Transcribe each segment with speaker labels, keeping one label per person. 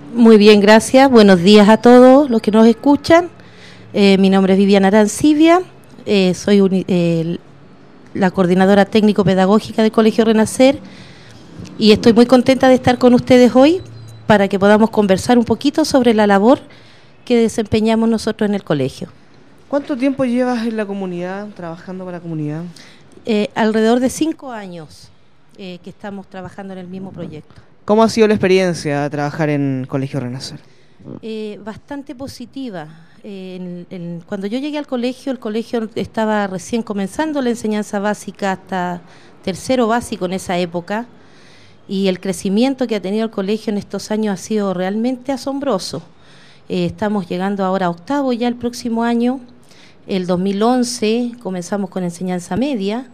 Speaker 1: Muy bien, gracias. Buenos días a todos los que nos escuchan. Mi nombre es Viviana Arancibia, soy la coordinadora técnico-pedagógica del Colegio Renacer y estoy muy contenta de estar con ustedes hoy para que podamos conversar un poquito sobre la labor que desempeñamos nosotros en el colegio.
Speaker 2: ¿Cuánto tiempo llevas en la comunidad, trabajando para la comunidad?
Speaker 1: Alrededor de 5 años que estamos trabajando en el mismo proyecto.
Speaker 2: ¿Cómo ha sido la experiencia trabajar en Colegio Renacer?
Speaker 1: Bastante positiva. Cuando yo llegué al colegio, el colegio estaba recién comenzando la enseñanza básica hasta tercero básico en esa época, y el crecimiento que ha tenido el colegio en estos años ha sido realmente asombroso. Estamos llegando ahora a octavo ya el próximo año. El 2011 comenzamos con enseñanza media,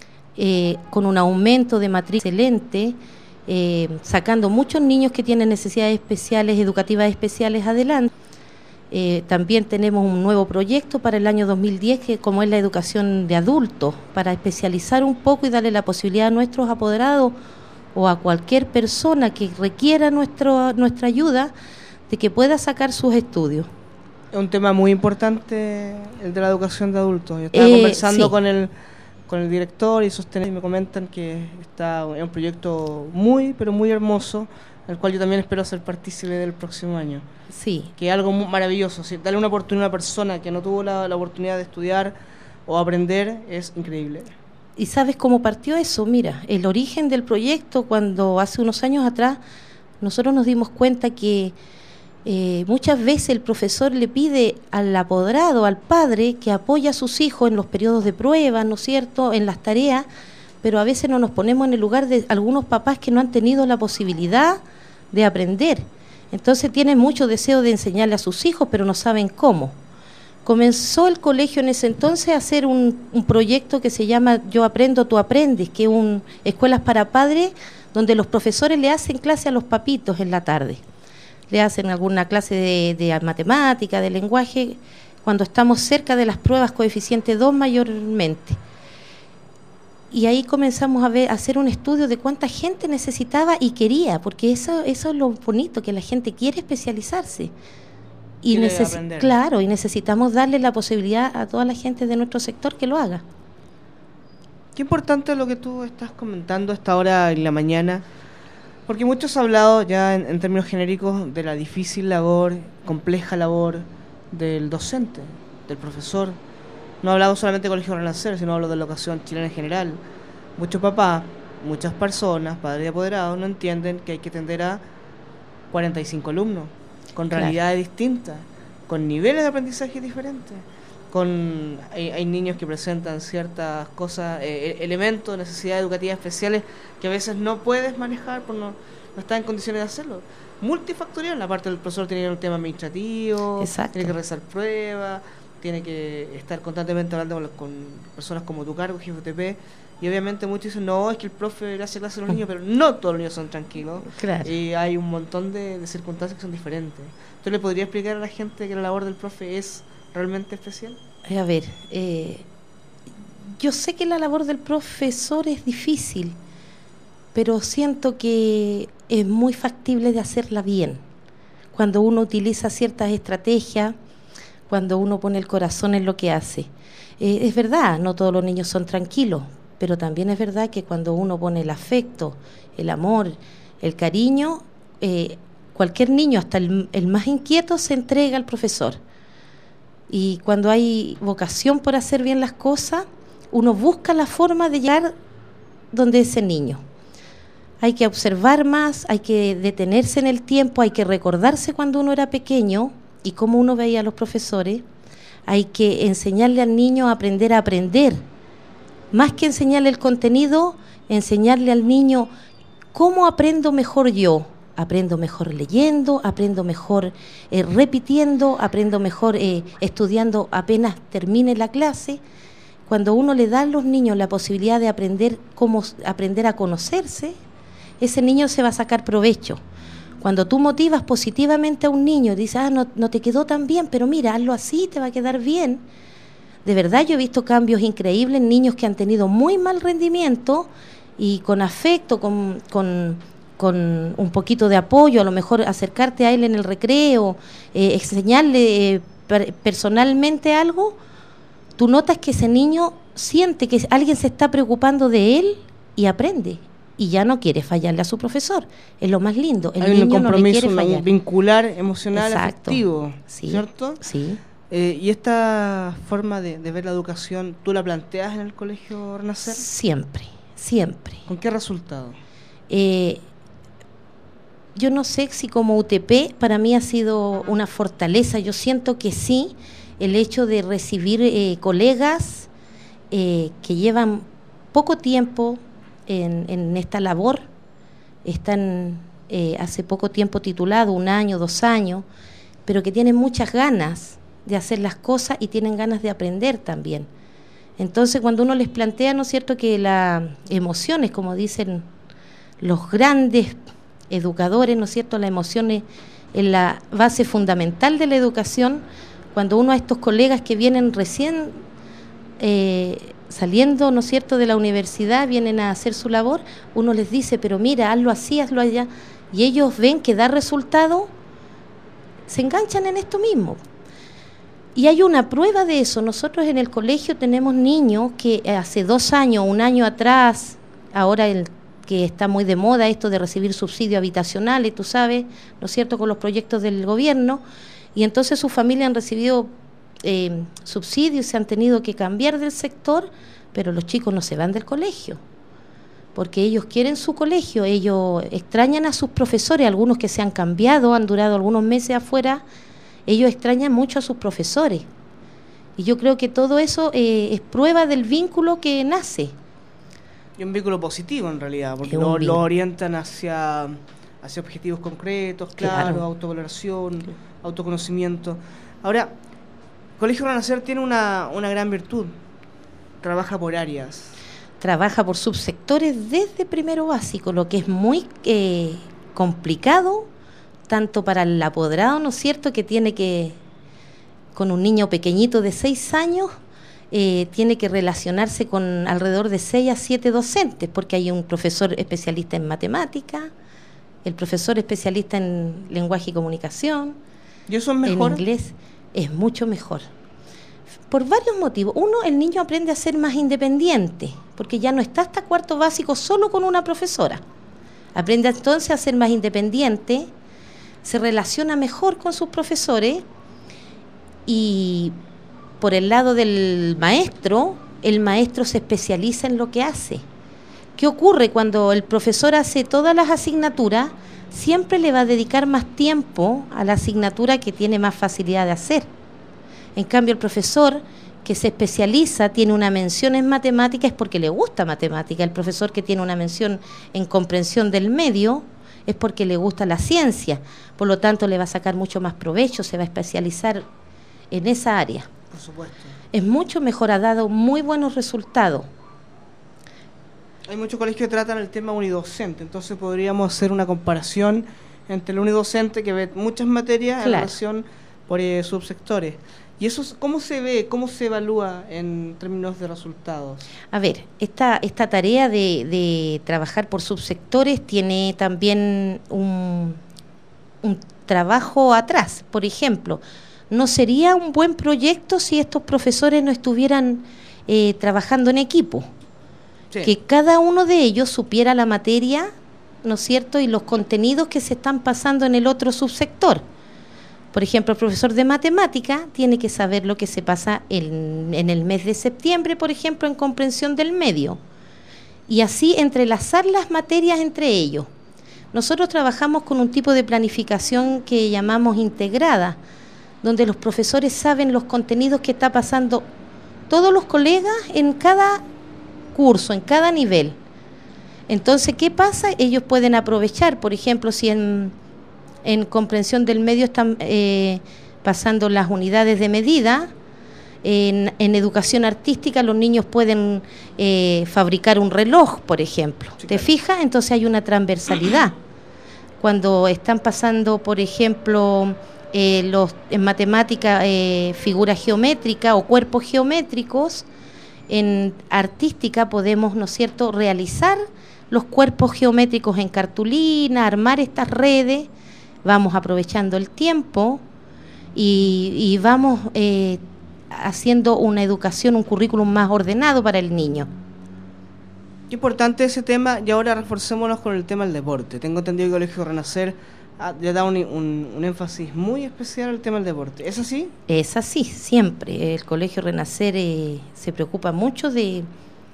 Speaker 1: con un aumento de matrícula excelente, sacando muchos niños que tienen necesidades especiales, educativas especiales adelante. También tenemos un nuevo proyecto para el año 2010, que como es la educación de adultos, para especializar un poco y darle la posibilidad a nuestros apoderados o a cualquier persona que requiera nuestra ayuda, de que pueda sacar sus estudios.
Speaker 2: Es un tema muy importante el de la educación de adultos. Yo estaba conversando
Speaker 1: sí.
Speaker 2: con el director y sostener, y me comentan que es un proyecto muy, pero muy hermoso, al cual yo también espero ser partícipe del próximo año.
Speaker 1: Sí.
Speaker 2: Que es algo muy maravilloso, ¿sí? Darle una oportunidad a una persona que no tuvo la oportunidad de estudiar o aprender es increíble.
Speaker 1: ¿Y sabes cómo partió eso? Mira, el origen del proyecto, cuando hace unos años atrás nosotros nos dimos cuenta que muchas veces el profesor le pide al apoderado, al padre, que apoye a sus hijos en los periodos de prueba, ¿no es cierto?, en las tareas, pero a veces no nos ponemos en el lugar de algunos papás que no han tenido la posibilidad de aprender. Entonces tienen mucho deseo de enseñarle a sus hijos, pero no saben cómo. Comenzó el colegio en ese entonces a hacer un proyecto que se llama Yo Aprendo, Tú Aprendes, que es escuelas para padres, donde los profesores le hacen clase a los papitos en la tarde. Le hacen alguna clase de matemática, de lenguaje, cuando estamos cerca de las pruebas coeficiente 2 mayormente. Y ahí comenzamos a hacer un estudio de cuánta gente necesitaba y quería, porque eso es lo bonito, que la gente quiere especializarse. Y claro, y necesitamos darle la posibilidad a toda la gente de nuestro sector que lo haga.
Speaker 2: Qué importante lo que tú estás comentando a esta hora en la mañana, porque muchos han hablado ya en términos genéricos de la difícil labor, compleja labor del docente, del profesor. No he hablado solamente de Colegio Renacer, sino hablo de la educación chilena en general. Muchos papás, muchas personas, padres y apoderados, no entienden que hay que atender a 45 alumnos, con realidades distintas, con niveles de aprendizaje diferentes. Hay niños que presentan ciertas cosas, elementos, necesidades educativas especiales que a veces no puedes manejar porque no estás en condiciones de hacerlo. Multifactorial, la parte del profesor tiene un tema administrativo,
Speaker 1: Exacto.
Speaker 2: Tiene que rezar pruebas, tiene que estar constantemente hablando con personas como tu cargo, jefe UTP, y obviamente muchos dicen, no, es que el profe le hace clase a los niños, pero no todos los niños son tranquilos.
Speaker 1: Claro.
Speaker 2: Y hay un montón de circunstancias que son diferentes. ¿Tú le podrías explicar a la gente que la labor del profe es realmente especial?
Speaker 1: A ver, yo sé que la labor del profesor es difícil, pero siento que es muy factible de hacerla bien. Cuando uno utiliza ciertas estrategias, cuando uno pone el corazón en lo que hace. Es verdad, no todos los niños son tranquilos, pero también es verdad que cuando uno pone el afecto, el amor, el cariño, cualquier niño, hasta el más inquieto, se entrega al profesor. Y cuando hay vocación por hacer bien las cosas, uno busca la forma de llegar donde ese niño. Hay que observar más, hay que detenerse en el tiempo, hay que recordarse cuando uno era pequeño y cómo uno veía a los profesores. Hay que enseñarle al niño a aprender. Más que enseñarle el contenido, enseñarle al niño cómo aprendo mejor yo. Aprendo mejor leyendo, aprendo mejor repitiendo, aprendo mejor estudiando apenas termine la clase. Cuando uno le da a los niños la posibilidad de aprender a conocerse, ese niño se va a sacar provecho. Cuando tú motivas positivamente a un niño, dices, no te quedó tan bien, pero mira, hazlo así, te va a quedar bien. De verdad yo he visto cambios increíbles en niños que han tenido muy mal rendimiento y con afecto, con con un poquito de apoyo, a lo mejor acercarte a él en el recreo, enseñarle personalmente algo, tú notas que ese niño siente que alguien se está preocupando de él y aprende. Y ya no quiere fallarle a su profesor. Es lo más lindo. El
Speaker 2: Hay
Speaker 1: niño
Speaker 2: un compromiso,
Speaker 1: no le quiere fallar.
Speaker 2: un vincular emocional,
Speaker 1: Exacto.
Speaker 2: afectivo,
Speaker 1: Sí,
Speaker 2: ¿cierto?
Speaker 1: sí.
Speaker 2: ¿Y esta forma de ver la educación, tú la planteas en el Colegio Renacer?
Speaker 1: Siempre, siempre.
Speaker 2: ¿Con qué resultado?
Speaker 1: Yo no sé si como UTP para mí ha sido una fortaleza. Yo siento que sí, el hecho de recibir colegas que llevan poco tiempo en esta labor, están hace poco tiempo titulados, 1 año, 2 años, pero que tienen muchas ganas de hacer las cosas y tienen ganas de aprender también. Entonces, cuando uno les plantea, ¿no es cierto?, que las emociones, como dicen los grandes educadores, ¿no es cierto?, la emoción es la base fundamental de la educación. Cuando uno a estos colegas que vienen recién saliendo, ¿no es cierto?, de la universidad, vienen a hacer su labor, uno les dice, pero mira, hazlo así, hazlo allá, y ellos ven que da resultado, se enganchan en esto mismo. Y hay una prueba de eso. Nosotros en el colegio tenemos niños que hace 2 años, 1 año atrás, ahora que está muy de moda esto de recibir subsidios habitacionales, tú sabes, ¿no es cierto?, con los proyectos del gobierno, y entonces sus familias han recibido subsidios, se han tenido que cambiar del sector, pero los chicos no se van del colegio, porque ellos quieren su colegio, ellos extrañan a sus profesores, algunos que se han cambiado, han durado algunos meses afuera, ellos extrañan mucho a sus profesores. Y yo creo que todo eso es prueba del vínculo que nace.
Speaker 2: Y un vínculo positivo en realidad, porque lo orientan hacia objetivos concretos, claro, autovaloración, autoconocimiento. Ahora, Colegio Renacer tiene una gran virtud, trabaja por áreas.
Speaker 1: Trabaja por subsectores desde primero básico, lo que es muy complicado, tanto para el apoderado, ¿no es cierto?, que tiene que, con un niño pequeñito de 6 años, tiene que relacionarse con alrededor de 6 a 7 docentes, porque hay un profesor especialista en matemática, el profesor especialista en lenguaje y comunicación.
Speaker 2: ¿Y eso es mejor?
Speaker 1: En inglés es mucho mejor. Por varios motivos. Uno, el niño aprende a ser más independiente, porque ya no está hasta 4º básico solo con una profesora. Aprende entonces a ser más independiente, se relaciona mejor con sus profesores, y por el lado del maestro, el maestro se especializa en lo que hace. ¿Qué ocurre cuando el profesor hace todas las asignaturas? Siempre le va a dedicar más tiempo a la asignatura que tiene más facilidad de hacer. En cambio, el profesor que se especializa, tiene una mención en matemática, es porque le gusta matemática. El profesor que tiene una mención en comprensión del medio es porque le gusta la ciencia. Por lo tanto, le va a sacar mucho más provecho, se va a especializar en esa área.
Speaker 2: Por supuesto.
Speaker 1: Es mucho mejor, ha dado muy buenos resultados.
Speaker 2: Hay muchos colegios que tratan el tema unidocente, entonces podríamos hacer una comparación entre el unidocente que ve muchas materias en relación por subsectores. ¿Y eso cómo se ve, cómo se evalúa en términos de resultados?
Speaker 1: A ver, esta tarea de trabajar por subsectores tiene también un trabajo atrás. Por ejemplo, no sería un buen proyecto si estos profesores no estuvieran trabajando en equipo. Sí. Que cada uno de ellos supiera la materia, ¿no es cierto?, y los contenidos que se están pasando en el otro subsector. Por ejemplo, el profesor de matemática tiene que saber lo que se pasa en el mes de septiembre, por ejemplo, en comprensión del medio. Y así entrelazar las materias entre ellos. Nosotros trabajamos con un tipo de planificación que llamamos integrada, donde los profesores saben los contenidos que está pasando todos los colegas en cada curso, en cada nivel. Entonces, ¿qué pasa? Ellos pueden aprovechar, por ejemplo, si en comprensión del medio están pasando las unidades de medida, en educación artística los niños pueden fabricar un reloj, por ejemplo. Sí, ¿te fijas? Entonces hay una transversalidad. Cuando están pasando, por ejemplo, en matemática figuras geométricas o cuerpos geométricos, en artística podemos, ¿no es cierto?, realizar los cuerpos geométricos en cartulina, armar estas redes, vamos aprovechando el tiempo y vamos haciendo una educación, un currículum más ordenado para el niño.
Speaker 2: Qué importante ese tema, y ahora reforcémonos con el tema del deporte. Tengo entendido que el Colegio Renacer le da un énfasis muy especial al tema del deporte. ¿Es así?
Speaker 1: Es así, siempre. El Colegio Renacer se preocupa mucho de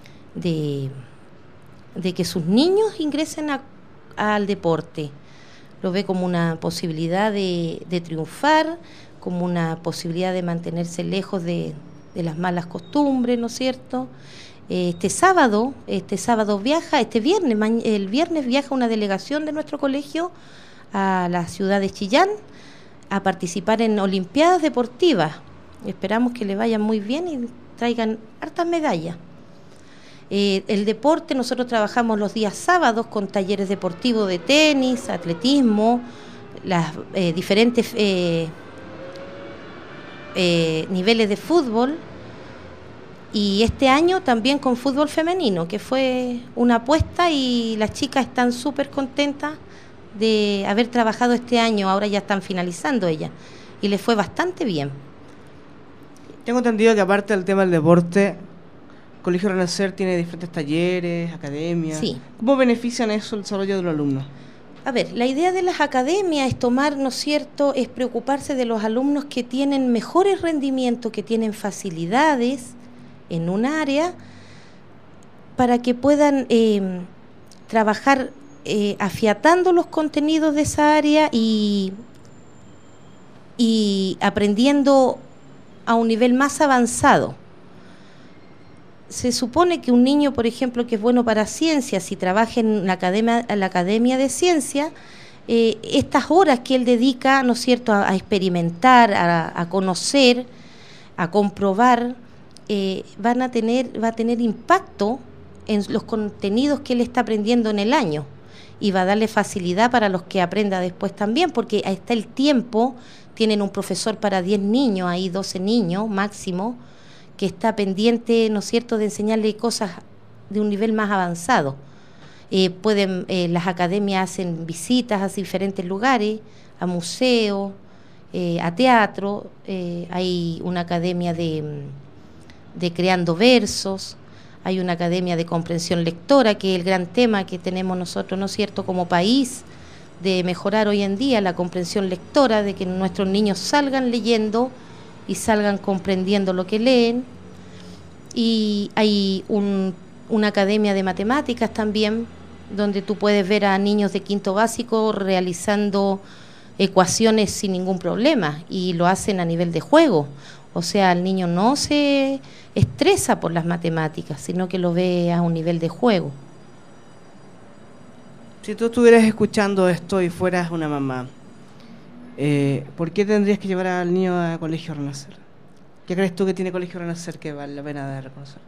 Speaker 1: que sus niños ingresen al deporte. Lo ve como una posibilidad de triunfar, como una posibilidad de mantenerse lejos de las malas costumbres, ¿no es cierto? Este sábado viaja, el viernes viaja una delegación de nuestro colegio a la ciudad de Chillán a participar en Olimpiadas Deportivas. Esperamos que le vayan muy bien y traigan hartas medallas. El deporte, nosotros trabajamos los días sábados con talleres deportivos de tenis, atletismo, las diferentes niveles de fútbol, y este año también con fútbol femenino, que fue una apuesta y las chicas están súper contentas de haber trabajado este año. Ahora ya están finalizando ellas y les fue bastante bien.
Speaker 2: Tengo entendido que aparte del tema del deporte, Colegio Renacer tiene diferentes talleres, academias.
Speaker 1: Sí.
Speaker 2: ¿Cómo benefician eso el desarrollo de los alumnos?
Speaker 1: A ver, la idea de las academias es tomar, ¿no es cierto?, es preocuparse de los alumnos que tienen mejores rendimientos, que tienen facilidades en un área, para que puedan trabajar afiatando los contenidos de esa área y aprendiendo a un nivel más avanzado. Se supone que un niño, por ejemplo, que es bueno para ciencias, si trabaja en la academia de ciencia, estas horas que él dedica, ¿no es cierto?, a experimentar, a conocer, a comprobar, va a tener impacto en los contenidos que él está aprendiendo en el año, y va a darle facilidad para los que aprenda después también, porque ahí está el tiempo, tienen un profesor para 10 niños, ahí 12 niños máximo, que está pendiente, ¿no es cierto?, de enseñarle cosas de un nivel más avanzado. Las academias hacen visitas a diferentes lugares, a museos, a teatro, hay una academia de creando versos, hay una academia de comprensión lectora, que es el gran tema que tenemos nosotros, ¿no es cierto?, como país, de mejorar hoy en día la comprensión lectora, de que nuestros niños salgan leyendo y salgan comprendiendo lo que leen. Y hay una academia de matemáticas también, donde tú puedes ver a niños de quinto básico realizando ecuaciones sin ningún problema, y lo hacen a nivel de juego. O sea, el niño no se estresa por las matemáticas, sino que lo ve a un nivel de juego.
Speaker 2: Si tú estuvieras escuchando esto y fueras una mamá, ¿por qué tendrías que llevar al niño a Colegio Renacer? ¿Qué crees tú que tiene Colegio Renacer que vale la pena de reconocer?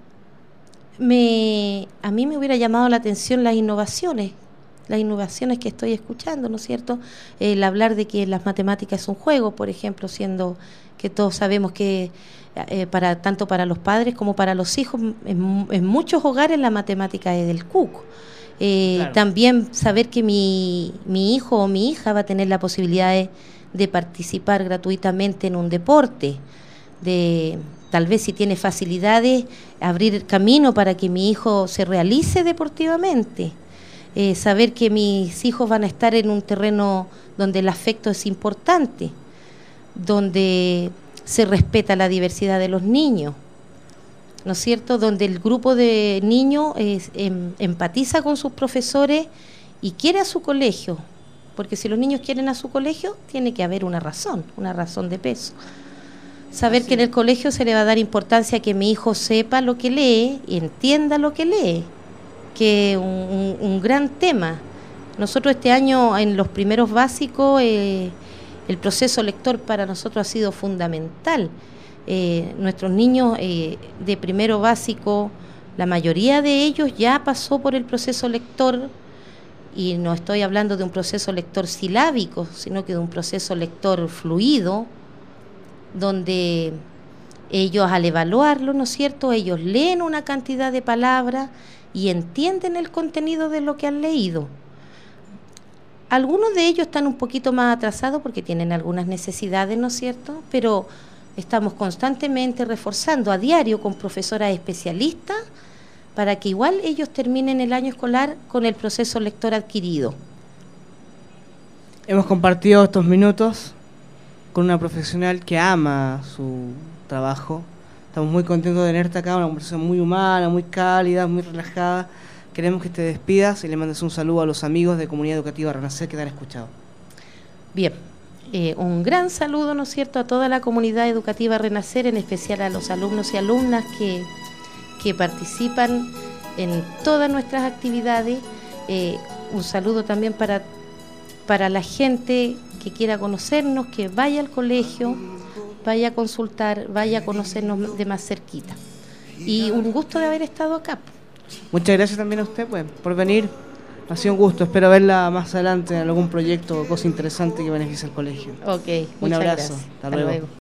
Speaker 1: A mí me hubiera llamado la atención las innovaciones que estoy escuchando, ¿no es cierto? El hablar de que las matemáticas es un juego, por ejemplo, siendo que todos sabemos que tanto para los padres como para los hijos, en muchos hogares la matemática es del cuco. Claro. También saber que mi hijo o mi hija va a tener la posibilidad de participar gratuitamente en un deporte, tal vez, si tiene facilidades, abrir camino para que mi hijo se realice deportivamente. Saber que mis hijos van a estar en un terreno donde el afecto es importante, donde se respeta la diversidad de los niños, ¿no es cierto?, donde el grupo de niños empatiza con sus profesores y quiere a su colegio, porque si los niños quieren a su colegio, tiene que haber una razón de peso. Saber que en el colegio se le va a dar importancia a que mi hijo sepa lo que lee y entienda lo que lee, que es un gran tema. Nosotros este año en los primeros básicos el proceso lector para nosotros ha sido fundamental. Nuestros niños de primero básico, la mayoría de ellos ya pasó por el proceso lector, y no estoy hablando de un proceso lector silábico, sino que de un proceso lector fluido, donde ellos, al evaluarlo, ¿no es cierto?, ellos leen una cantidad de palabras y entienden el contenido de lo que han leído. Algunos de ellos están un poquito más atrasados porque tienen algunas necesidades, ¿no es cierto? Pero estamos constantemente reforzando a diario con profesoras especialistas para que igual ellos terminen el año escolar con el proceso lector adquirido.
Speaker 2: Hemos compartido estos minutos con una profesional que ama su trabajo. Estamos muy contentos de tenerte acá, una conversación muy humana, muy cálida, muy relajada. Queremos que te despidas y le mandes un saludo a los amigos de Comunidad Educativa Renacer que te han escuchado.
Speaker 1: Bien, un gran saludo, ¿no es cierto?, a toda la Comunidad Educativa Renacer, en especial a los alumnos y alumnas que participan en todas nuestras actividades. Un saludo también para la gente que quiera conocernos, que vaya al colegio, vaya a consultar, vaya a conocernos de más cerquita. Y un gusto de haber estado acá.
Speaker 2: Muchas gracias también a usted por venir. Ha sido un gusto. Espero verla más adelante en algún proyecto o cosa interesante que beneficie al colegio.
Speaker 1: Ok,
Speaker 2: un
Speaker 1: muchas
Speaker 2: abrazo.
Speaker 1: gracias.
Speaker 2: Hasta luego.